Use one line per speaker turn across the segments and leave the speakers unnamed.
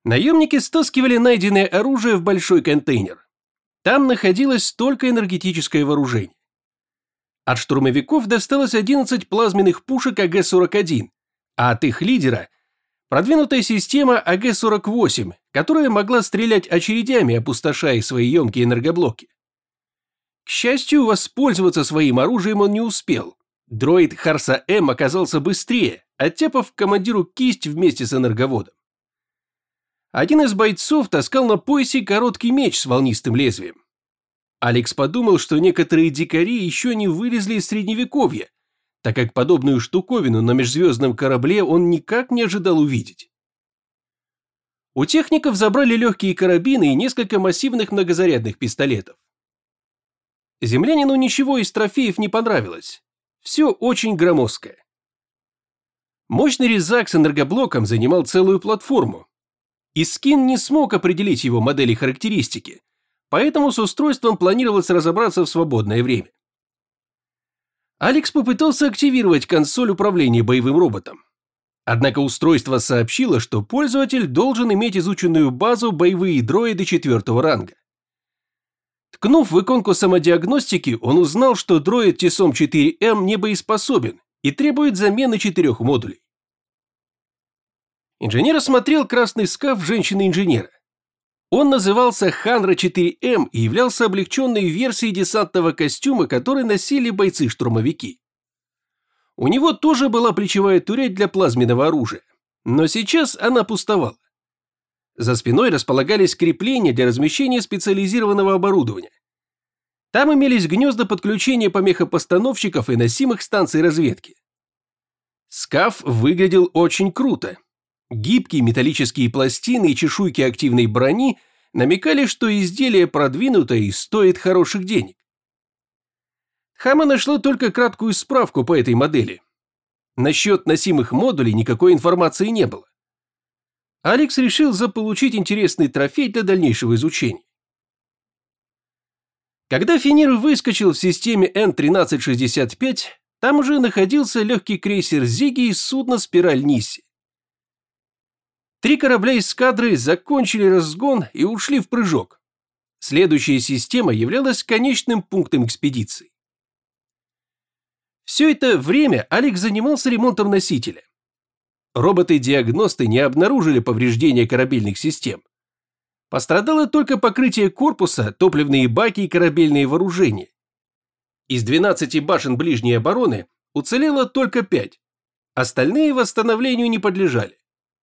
Наемники стаскивали найденное оружие в большой контейнер. Там находилось только энергетическое вооружение. От штурмовиков досталось 11 плазменных пушек АГ-41, а от их лидера – продвинутая система АГ-48, которая могла стрелять очередями, опустошая свои емкие энергоблоки. К счастью, воспользоваться своим оружием он не успел. Дроид Харса-М оказался быстрее, оттяпав командиру кисть вместе с энерговодом. Один из бойцов таскал на поясе короткий меч с волнистым лезвием. Алекс подумал, что некоторые дикари еще не вылезли из средневековья, так как подобную штуковину на межзвездном корабле он никак не ожидал увидеть. У техников забрали легкие карабины и несколько массивных многозарядных пистолетов. Землянину ничего из трофеев не понравилось. Все очень громоздкое. Мощный резак с энергоблоком занимал целую платформу. Искин не смог определить его модели характеристики, поэтому с устройством планировалось разобраться в свободное время. Алекс попытался активировать консоль управления боевым роботом. Однако устройство сообщило, что пользователь должен иметь изученную базу боевые дроиды 4-го ранга. Ткнув в иконку самодиагностики, он узнал, что дроид Тесом-4М не боеспособен и требует замены 4 модулей. Инженер осмотрел красный скаф женщины-инженера. Он назывался Ханра-4М и являлся облегченной версией десантного костюма, который носили бойцы-штурмовики. У него тоже была плечевая турель для плазменного оружия, но сейчас она пустовала. За спиной располагались крепления для размещения специализированного оборудования. Там имелись гнезда подключения помехопостановщиков и носимых станций разведки. Скаф выглядел очень круто. Гибкие металлические пластины и чешуйки активной брони намекали, что изделие продвинутое и стоит хороших денег. Хама нашла только краткую справку по этой модели. Насчет носимых модулей никакой информации не было. Алекс решил заполучить интересный трофей для дальнейшего изучения. Когда Фенир выскочил в системе N1365, там уже находился легкий крейсер Зиги и судно «Спираль Нисси». 3 корабля эскадры закончили разгон и ушли в прыжок. Следующая система являлась конечным пунктом экспедиции. Все это время Алекс занимался ремонтом носителя. Роботы-диагносты не обнаружили повреждения корабельных систем. Пострадало только покрытие корпуса, топливные баки и корабельные вооружения. Из 12 башен ближней обороны уцелело только 5. Остальные восстановлению не подлежали.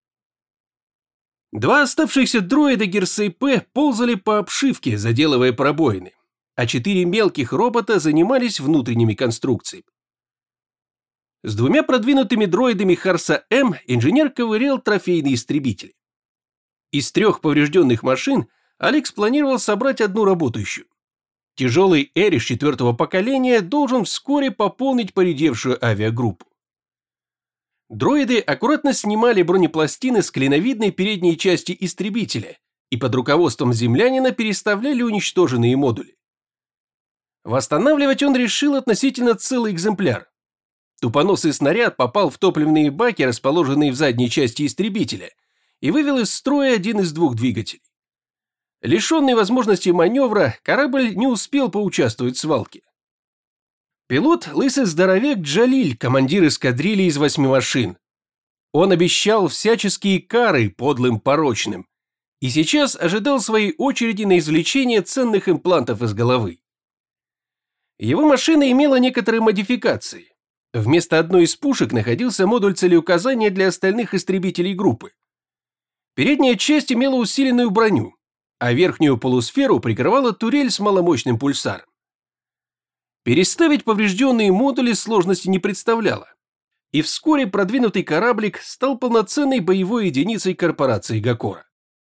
2 оставшихся дроида Герсей-П ползали по обшивке, заделывая пробоины, а 4 мелких робота занимались внутренними конструкциями. С 2 продвинутыми дроидами Харса-М инженер ковырял трофейные истребители. Из 3 поврежденных машин Алекс планировал собрать одну работающую. Тяжелый Эриш 4-го поколения должен вскоре пополнить поредевшую авиагруппу. Дроиды аккуратно снимали бронепластины с клиновидной передней части истребителя и под руководством землянина переставляли уничтоженные модули. Восстанавливать он решил относительно целый экземпляр. Тупоносый снаряд попал в топливные баки, расположенные в задней части истребителя, и вывел из строя один из 2 двигателей. Лишенный возможности маневра, корабль не успел поучаствовать в свалке. Пилот – лысый здоровяк Джалиль, командир эскадрильи из 8 машин. Он обещал всяческие кары подлым порочным и сейчас ожидал своей очереди на извлечение ценных имплантов из головы. Его машина имела некоторые модификации. Вместо одной из пушек находился модуль целеуказания для остальных истребителей группы. Передняя часть имела усиленную броню, а верхнюю полусферу прикрывала турель с маломощным пульсаром. Переставить поврежденные модули сложности не представляло, и вскоре продвинутый кораблик стал полноценной боевой единицей корпорации Гакора.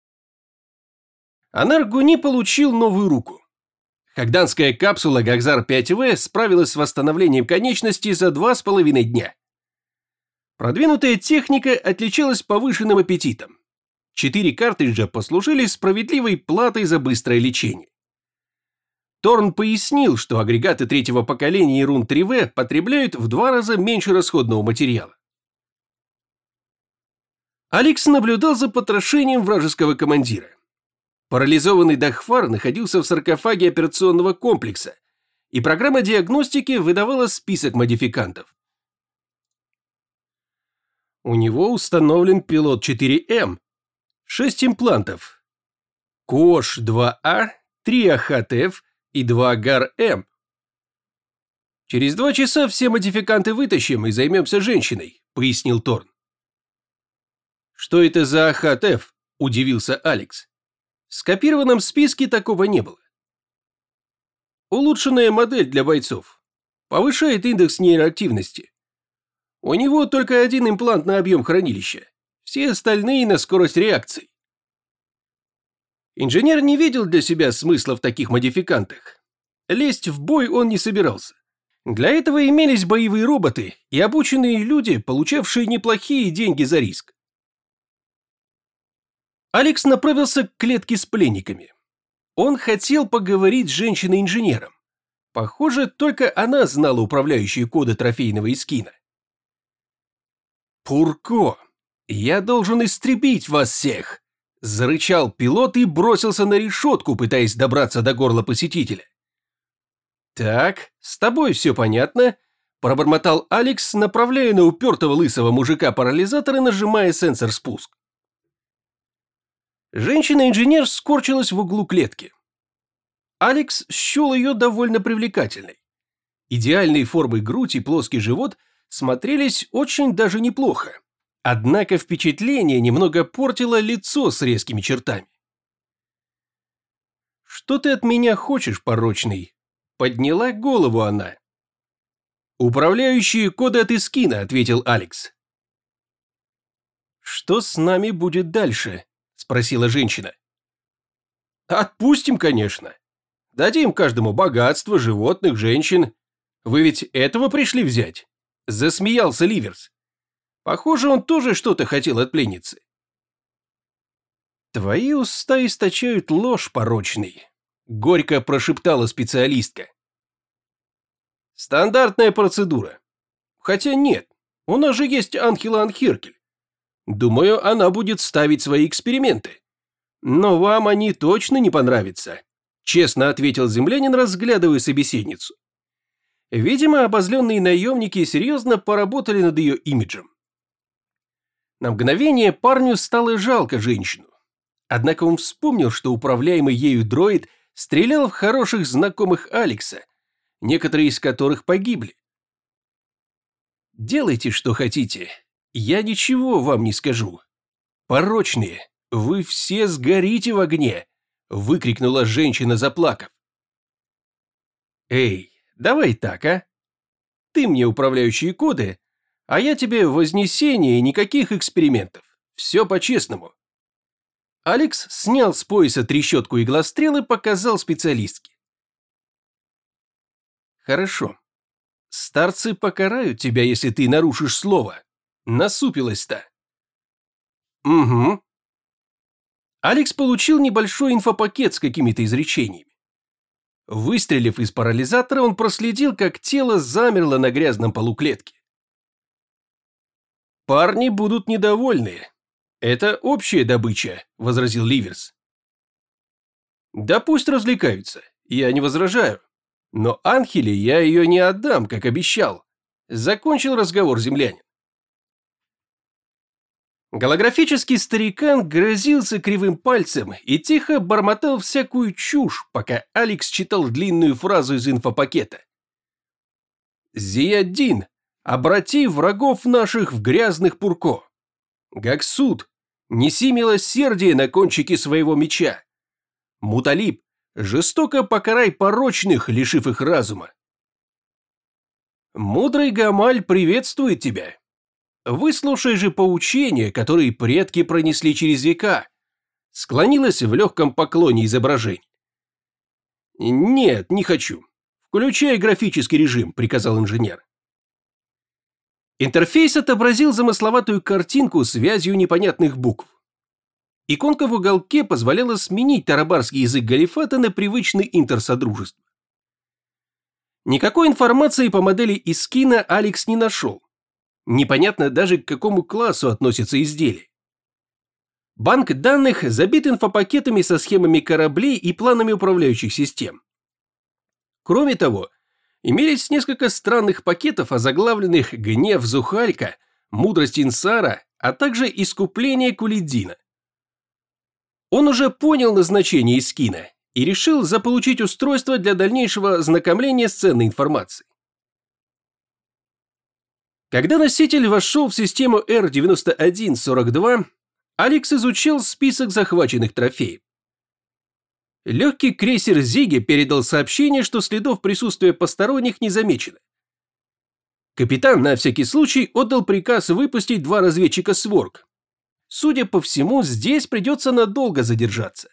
Анар Гуни получил новую руку. Хагданская капсула Гахзар-5В справилась с восстановлением конечности за 2,5 дня. Продвинутая техника отличалась повышенным аппетитом. 4 картриджа послужили справедливой платой за быстрое лечение. Торн пояснил, что агрегаты 3-го поколения Ирун-3В потребляют в 2 раза меньше расходного материала. Алекс наблюдал за потрошением вражеского командира. Парализованный Дахфар находился в саркофаге операционного комплекса, и программа диагностики выдавала список модификантов. У него установлен пилот 4М, 6 имплантов, КОШ-2А, 3 АХТФ и 2 ГАР-М. Через 2 часа все модификанты вытащим и займемся женщиной, пояснил Торн. Что это за АХТФ? Удивился Алекс. В скопированном списке такого не было. Улучшенная модель для бойцов. Повышает индекс нейроактивности. У него только один имплант на объем хранилища. Все остальные на скорость реакции. Инженер не видел для себя смысла в таких модификантах. Лезть в бой он не собирался. Для этого имелись боевые роботы и обученные люди, получавшие неплохие деньги за риск. Алекс направился к клетке с пленниками. Он хотел поговорить с женщиной-инженером. Похоже, только она знала управляющие коды трофейного эскина. «Пурко, я должен истребить вас всех!» – зарычал пилот и бросился на решетку, пытаясь добраться до горла посетителя. «Так, с тобой все понятно», – пробормотал Алекс, направляя на упертого лысого мужика парализатор и нажимая сенсор спуск. Женщина-инженер скорчилась в углу клетки. Алекс счел ее довольно привлекательной. Идеальной формы грудь и плоский живот смотрелись очень даже неплохо. Однако впечатление немного портило лицо с резкими чертами. «Что ты от меня хочешь, порочный?» Подняла голову она. «Управляющие коды от эскина», — ответил Алекс. «Что с нами будет дальше?» — спросила женщина. «Отпустим, конечно. Дадим каждому богатство, животных, женщин. Вы ведь этого пришли взять?» — засмеялся Ливерс. Похоже, он тоже что-то хотел от пленницы. «Твои уста источают ложь, порочный», — горько прошептала специалистка. «Стандартная процедура. Хотя нет, у нас же есть Анхела Анхиркель. Думаю, она будет ставить свои эксперименты. Но вам они точно не понравятся», — честно ответил землянин, разглядывая собеседницу. Видимо, обозленные наемники серьезно поработали над ее имиджем. На мгновение парню стало жалко женщину. Однако он вспомнил, что управляемый ею дроид стрелял в хороших знакомых Алекса, некоторые из которых погибли. «Делайте, что хотите. Я ничего вам не скажу. Порочные, вы все сгорите в огне!» – выкрикнула женщина, заплакав. «Эй, давай так, а? Ты мне управляющие коды, а я тебе вознесение и никаких экспериментов. Все по-честному». Алекс снял с пояса трещотку иглострел и показал специалистке. «Хорошо. Старцы покарают тебя, если ты нарушишь слово. Насупилась-то». «Угу». Алекс получил небольшой инфопакет с какими-то изречениями. Выстрелив из парализатора, он проследил, как тело замерло на грязном полу клетки. «Парни будут недовольны. Это общая добыча», — возразил Ливерс. «Да пусть развлекаются, я не возражаю. Но Анхеле я ее не отдам, как обещал», — закончил разговор землянин. Голографический старикан грозился кривым пальцем и тихо бормотал всякую чушь, пока Алекс читал длинную фразу из инфопакета. «Зияддин, обрати врагов наших в грязных пурко. Гаксуд, неси милосердие на кончике своего меча. Муталиб, жестоко покарай порочных, лишив их разума. Мудрый Гамаль приветствует тебя. Выслушай же поучения, которые предки пронесли через века», — склонилась в легком поклоне изображение. «Нет, не хочу. Включай графический режим», — приказал инженер. Интерфейс отобразил замысловатую картинку с вязью непонятных букв. Иконка в уголке позволяла сменить тарабарский язык галифата на привычный интерсодружество. Никакой информации по модели эскина Алекс не нашел. Непонятно даже, к какому классу относится изделие. Банк данных забит инфопакетами со схемами кораблей и планами управляющих систем. Кроме того, имелись несколько странных пакетов, озаглавленных «Гнев Зухалька», «Мудрость Инсара», а также «Искупление Кулиддина». Он уже понял назначение Искина и решил заполучить устройство для дальнейшего ознакомления с ценной информацией. Когда носитель вошел в систему R9142, Алекс изучил список захваченных трофеев. Легкий крейсер «Зиги» передал сообщение, что следов присутствия посторонних не замечено. Капитан на всякий случай отдал приказ выпустить 2 разведчика «Сворг». Судя по всему, здесь придется надолго задержаться.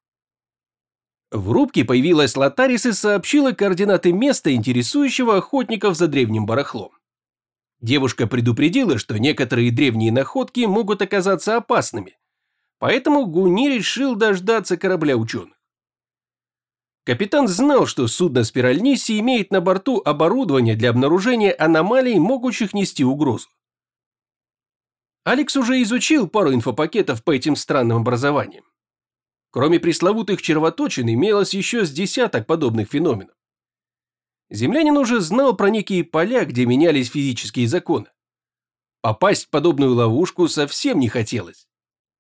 В рубке появилась Лотарис и сообщила координаты места, интересующего охотников за древним барахлом. Девушка предупредила, что некоторые древние находки могут оказаться опасными, поэтому Гуни решил дождаться корабля ученых. Капитан знал, что судно «Спираль Ниси» имеет на борту оборудование для обнаружения аномалий, могущих нести угрозу. Алекс уже изучил пару инфопакетов по этим странным образованиям. Кроме пресловутых червоточин, имелось еще с десяток подобных феноменов. Землянин уже знал про некие поля, где менялись физические законы. Попасть в подобную ловушку совсем не хотелось.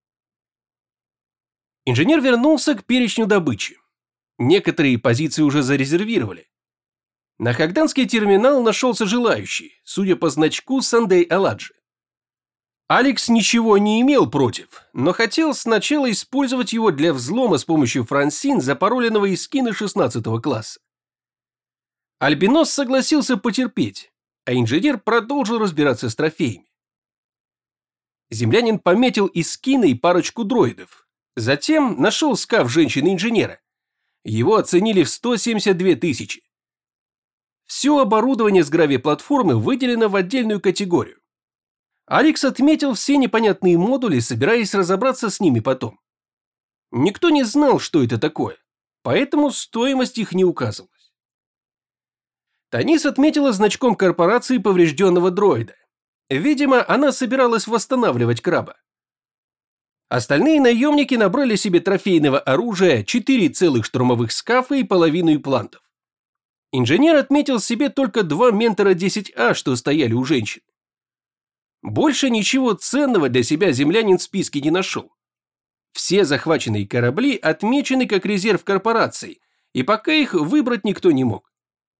Инженер вернулся к перечню добычи. Некоторые позиции уже зарезервировали. На Хагданский терминал нашелся желающий, судя по значку, Сандей Аладжи. Алекс ничего не имел против, но хотел сначала использовать его для взлома с помощью Франсин, запароленного Искина 16 класса. Альбинос согласился потерпеть, а инженер продолжил разбираться с трофеями. Землянин пометил Искина и парочку дроидов. Затем нашел скаф женщины-инженера. Его оценили в 172 тысячи. Все оборудование с гравиплатформы выделено в отдельную категорию. Алекс отметил все непонятные модули, собираясь разобраться с ними потом. Никто не знал, что это такое, поэтому стоимость их не указывалась. Танис отметила значком корпорации поврежденного дроида. Видимо, она собиралась восстанавливать краба. Остальные наемники набрали себе трофейного оружия 4 целых штурмовых скафа и половину имплантов. Инженер отметил себе только 2 Ментора 10А, что стояли у женщин. Больше ничего ценного для себя землянин в списке не нашел. Все захваченные корабли отмечены как резерв корпорации, и пока их выбрать никто не мог.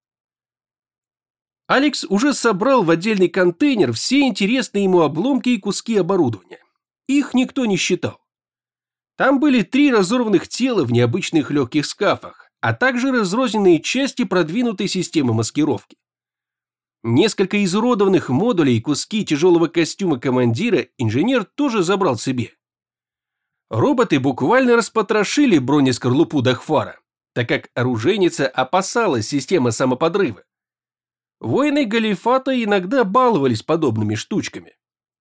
Алекс уже собрал в отдельный контейнер все интересные ему обломки и куски оборудования. Их никто не считал. Там были 3 разорванных тела в необычных легких скафах, а также разрозненные части продвинутой системы маскировки. Несколько изуродованных модулей и куски тяжелого костюма командира инженер тоже забрал себе. Роботы буквально распотрошили бронескорлупу Дахфара, так как оружейница опасалась системы самоподрыва. Воины Галифата иногда баловались подобными штучками.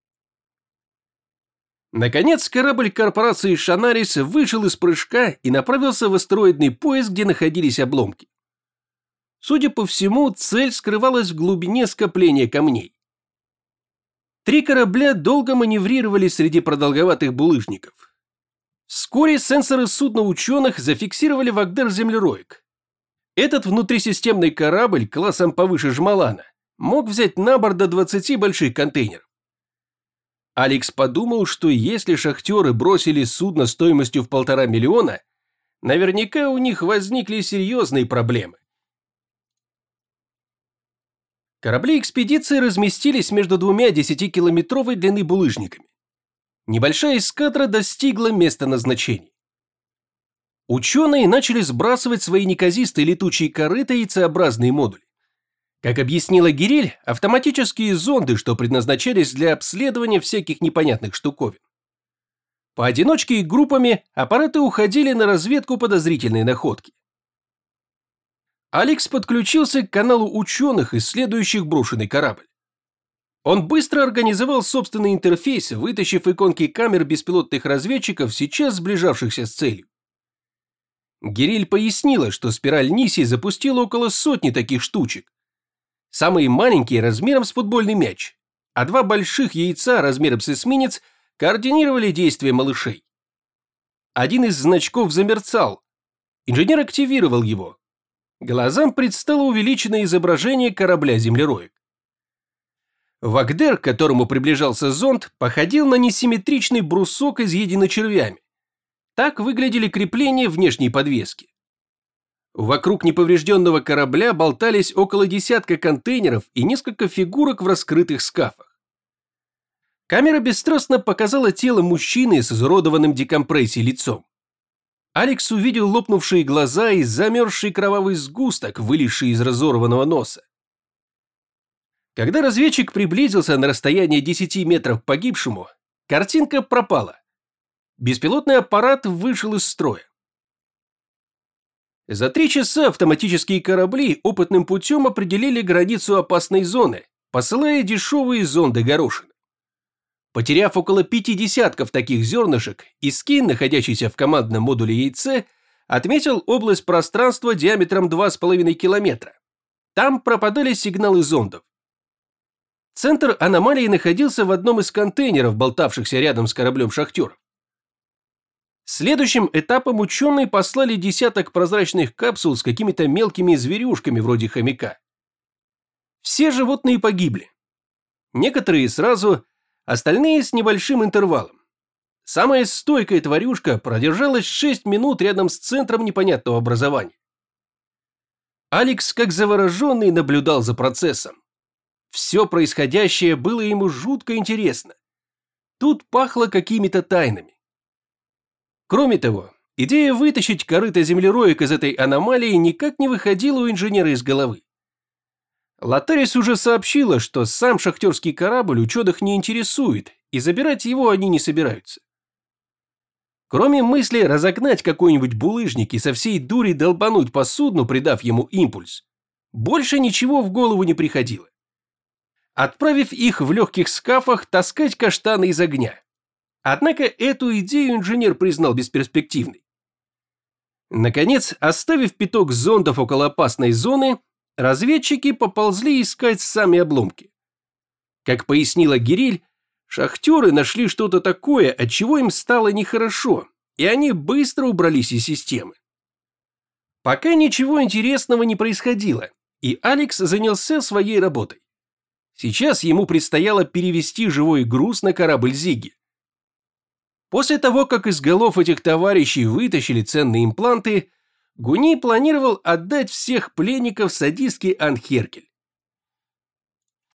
Наконец, корабль корпорации Шанарис вышел из прыжка и направился в астероидный пояс, где находились обломки. Судя по всему, цель скрывалась в глубине скопления камней. 3 корабля долго маневрировали среди продолговатых булыжников. Вскоре сенсоры судна ученых зафиксировали Вагдер-землероек. Этот внутрисистемный корабль классом повыше Жмалана мог взять на борт до 20 больших контейнеров. Алекс подумал, что если шахтеры бросили судно стоимостью в 1,5 миллиона, наверняка у них возникли серьезные проблемы. Корабли экспедиции разместились между 2 10-километровой длины булыжниками. Небольшая эскадра достигла места назначения. Ученые начали сбрасывать свои неказистые летучие корыта и яйцеобразные модули. Как объяснила Гириль, автоматические зонды, что предназначались для обследования всяких непонятных штуковин. Поодиночке и группами аппараты уходили на разведку подозрительной находки. Алекс подключился к каналу ученых, исследующих брошенный корабль. Он быстро организовал собственный интерфейс, вытащив иконки камер беспилотных разведчиков, сейчас сближавшихся с целью. Гириль пояснила, что спираль Ниси запустила около 100 таких штучек. Самые маленькие размером с футбольный мяч, а 2 больших яйца размером с эсминец координировали действия малышей. Один из значков замерцал. Инженер активировал его. Глазам предстало увеличенное изображение корабля-землероек. Вагдер, к которому приближался зонд, походил на несимметричный брусок, изъеденный червями. Так выглядели крепления внешней подвески. Вокруг неповрежденного корабля болтались около десятка контейнеров и несколько фигурок в раскрытых скафах. Камера бесстрастно показала тело мужчины с изуродованным декомпрессией лицом. Алекс увидел лопнувшие глаза и замерзший кровавый сгусток, вылезший из разорванного носа. Когда разведчик приблизился на расстояние 10 метров к погибшему, картинка пропала. Беспилотный аппарат вышел из строя. За 3 часа автоматические корабли опытным путем определили границу опасной зоны, посылая дешевые зонды-горошины. Потеряв около 5 десятков таких зернышек, Искин, находящийся в командном модуле Яйце, отметил область пространства диаметром 2,5 километра. Там пропадали сигналы зондов. Центр аномалии находился в одном из контейнеров, болтавшихся рядом с кораблем шахтеров. Следующим этапом ученые послали десяток прозрачных капсул с какими-то мелкими зверюшками вроде хомяка. Все животные погибли. Некоторые сразу, остальные с небольшим интервалом. Самая стойкая тварюшка продержалась 6 минут рядом с центром непонятного образования. Алекс, как завороженный, наблюдал за процессом. Все происходящее было ему жутко интересно. Тут пахло какими-то тайнами. Кроме того, идея вытащить корыто землероек из этой аномалии никак не выходила у инженера из головы. Латарис уже сообщила, что сам шахтерский корабль ученых не интересует, и забирать его они не собираются. Кроме мысли разогнать какой-нибудь булыжник и со всей дури долбануть по судну, придав ему импульс, больше ничего в голову не приходило. Отправив их в легких скафах таскать каштаны из огня. Однако эту идею инженер признал бесперспективной. Наконец, оставив пяток зондов около опасной зоны, разведчики поползли искать сами обломки. Как пояснила Гириль, шахтеры нашли что-то такое, от чего им стало нехорошо, и они быстро убрались из системы. Пока ничего интересного не происходило, и Алекс занялся своей работой. Сейчас ему предстояло перевести живой груз на корабль Зигги. После того, как из голов этих товарищей вытащили ценные импланты, Гуни планировал отдать всех пленников садистке Анхеркель.